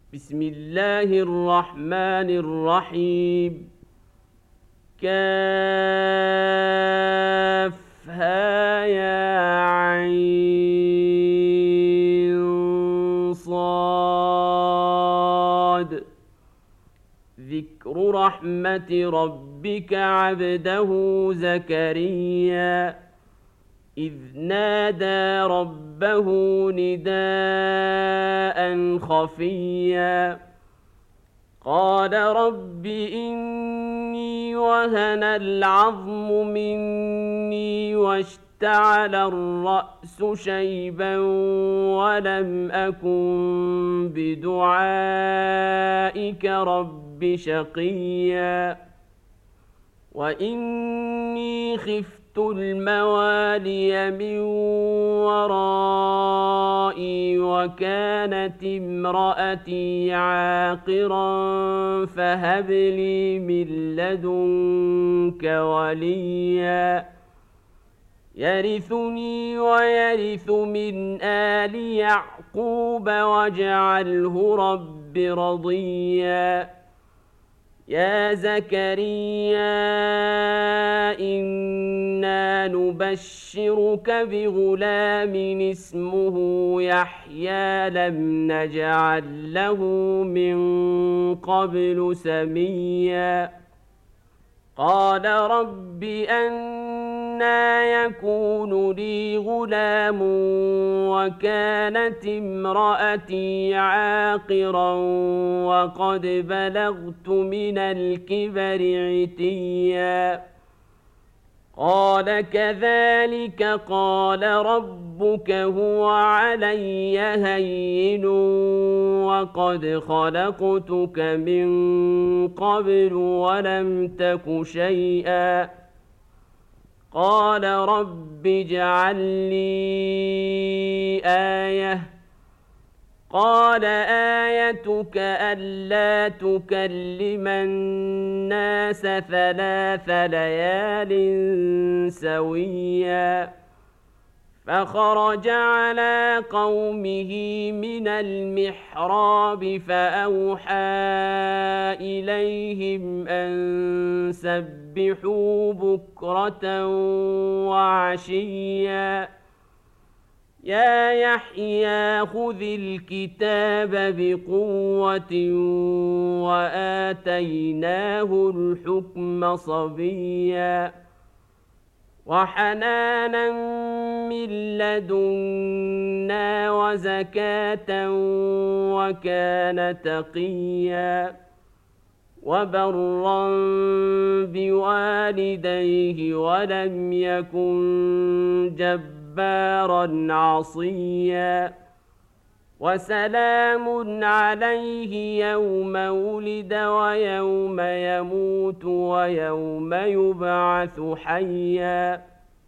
بسم الله الرحمن الرحيم. كافها يا عين صاد. ذكر رحمة ربك عبده زكريا إذ نادى ربه نداء خفيا قال رب إني وهن العظم مني واشتعل الرأس شيبا ولم أكن بدعائك رب شقيا وإني خفت الموالي من ورائي وكانت امرأتي عاقرا فهب لي من لدنك وليا يرثني ويرث من آل يعقوب واجعله رب رضيا يا زكريا إنا نبشرك بغلام اسمه يحيى لم نجعل له من قبل سميا قال رب أنى يكون لي غلام وكانت امرأتي عاقرا وقد بلغت من الكبر عتيا قال كذلك قال ربك هو علي هين وقد خلقتك من قبل ولم تك شيئا قال رب اجعل لي آية قال آيتك ألا تكلم الناس 3 ليال سويا فخرج على قومه من المحراب فأوحى إليهم أن سبحوا بكرة وعشيا يا يحيى خذ الكتاب بقوة وآتيناه الحكم صبيا وحنانا من لدنا وزكاة وكان تقيا وبرا بوالديه ولم يكن جبارا عصيا وسلام عليه يوم ولد ويوم يموت ويوم يبعث حيا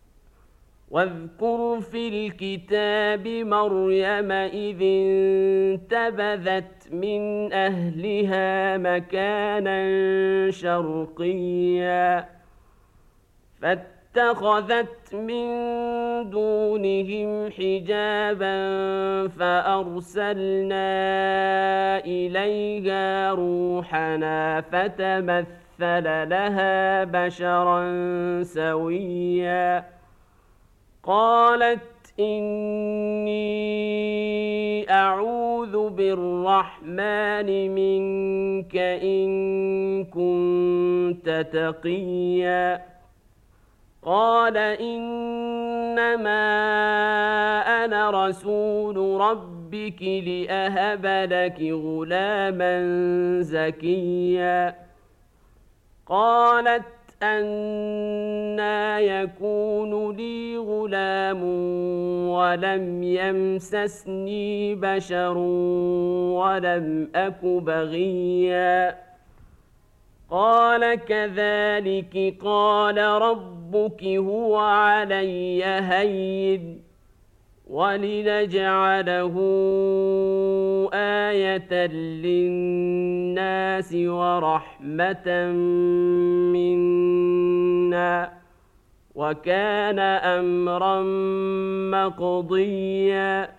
واذكر في الكتاب مريم إذ انتبذت من أهلها مكانا شرقيا فاتخذت من دونهم حجابا فأرسلنا إليها روحنا فتمثل لها بشرا سويا قالت إني أعوذ بالرحمن منك إن كنت تقيا قال إنما أنا رسول ربك لأهب لك غلاما زكيا قالت أنى يكون لي غلام ولم يمسسني بشر ولم أك بغيا قال كذلك قال ربك هو علي هين ولنجعله آية للناس ورحمة منا وكان أمرا مقضيا